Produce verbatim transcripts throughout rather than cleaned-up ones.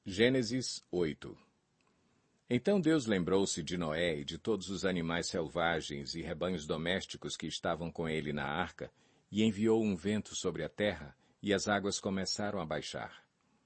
Gênesis oito. Então Deus lembrou-se de Noé e de todos os animais selvagens e rebanhos domésticos que estavam com ele na arca, e enviou um vento sobre a terra, e as águas começaram a baixar.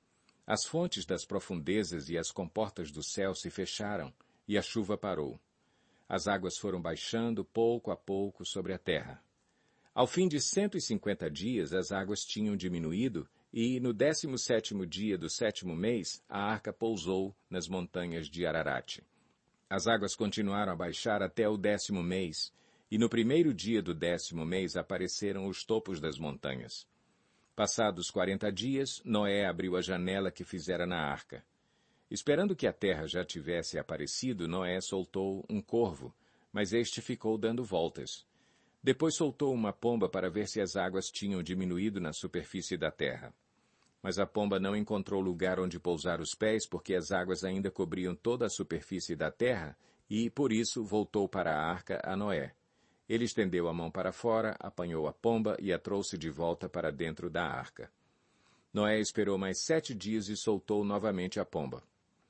As fontes das profundezas e as comportas do céu se fecharam, e a chuva parou. As águas foram baixando pouco a pouco sobre a terra. Ao fim de cento e cinquenta dias, as águas tinham diminuído, e no décimo sétimo dia do sétimo mês, a arca pousou nas montanhas de Ararate. As águas continuaram a baixar até o décimo mês, e no primeiro dia do décimo mês apareceram os topos das montanhas. Passados quarenta dias, Noé abriu a janela que fizera na arca. Esperando que a terra já tivesse aparecido, Noé soltou um corvo, mas este ficou dando voltas. Depois soltou uma pomba para ver se as águas tinham diminuído na superfície da terra. Mas a pomba não encontrou lugar onde pousar os pés, porque as águas ainda cobriam toda a superfície da terra, e, por isso, voltou para a arca a Noé. Ele estendeu a mão para fora, apanhou a pomba e a trouxe de volta para dentro da arca. Noé esperou mais sete dias e soltou novamente a pomba.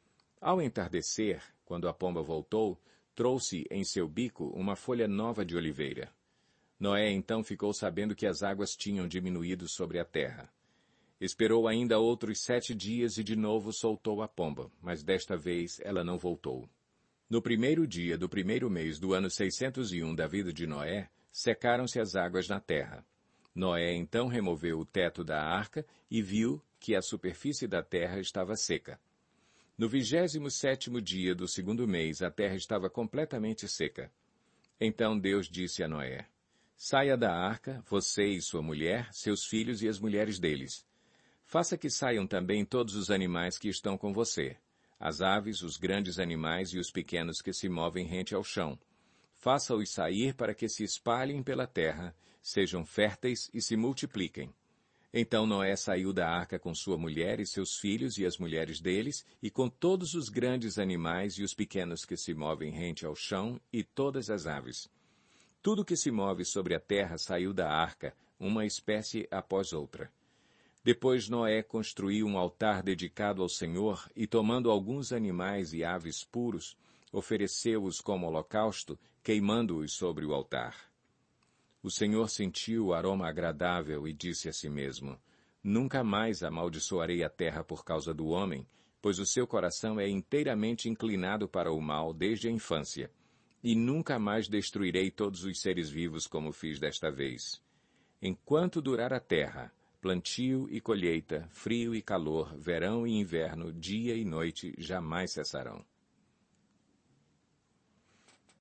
Ao entardecer, quando a pomba voltou, trouxe em seu bico uma folha nova de oliveira. Noé então ficou sabendo que as águas tinham diminuído sobre a terra. Esperou ainda outros sete dias e de novo soltou a pomba, mas desta vez ela não voltou. No primeiro dia do primeiro mês do ano seiscentos e um da vida de Noé, secaram-se as águas na terra. Noé então removeu o teto da arca e viu que a superfície da terra estava seca. No vigésimo sétimo dia do segundo mês, a terra estava completamente seca. Então Deus disse a Noé: Saia da arca, você e sua mulher, seus filhos e as mulheres deles. Faça que saiam também todos os animais que estão com você, as aves, os grandes animais e os pequenos que se movem rente ao chão. Faça-os sair para que se espalhem pela terra, sejam férteis e se multipliquem. Então Noé saiu da arca com sua mulher e seus filhos e as mulheres deles, e com todos os grandes animais e os pequenos que se movem rente ao chão e todas as aves. Tudo que se move sobre a terra saiu da arca, uma espécie após outra. Depois Noé construiu um altar dedicado ao Senhor e, tomando alguns animais e aves puros, ofereceu-os como holocausto, queimando-os sobre o altar. O Senhor sentiu o aroma agradável e disse a si mesmo: Nunca mais amaldiçoarei a terra por causa do homem, pois o seu coração é inteiramente inclinado para o mal desde a infância. E nunca mais destruirei todos os seres vivos como fiz desta vez. Enquanto durar a terra, plantio e colheita, frio e calor, verão e inverno, dia e noite jamais cessarão.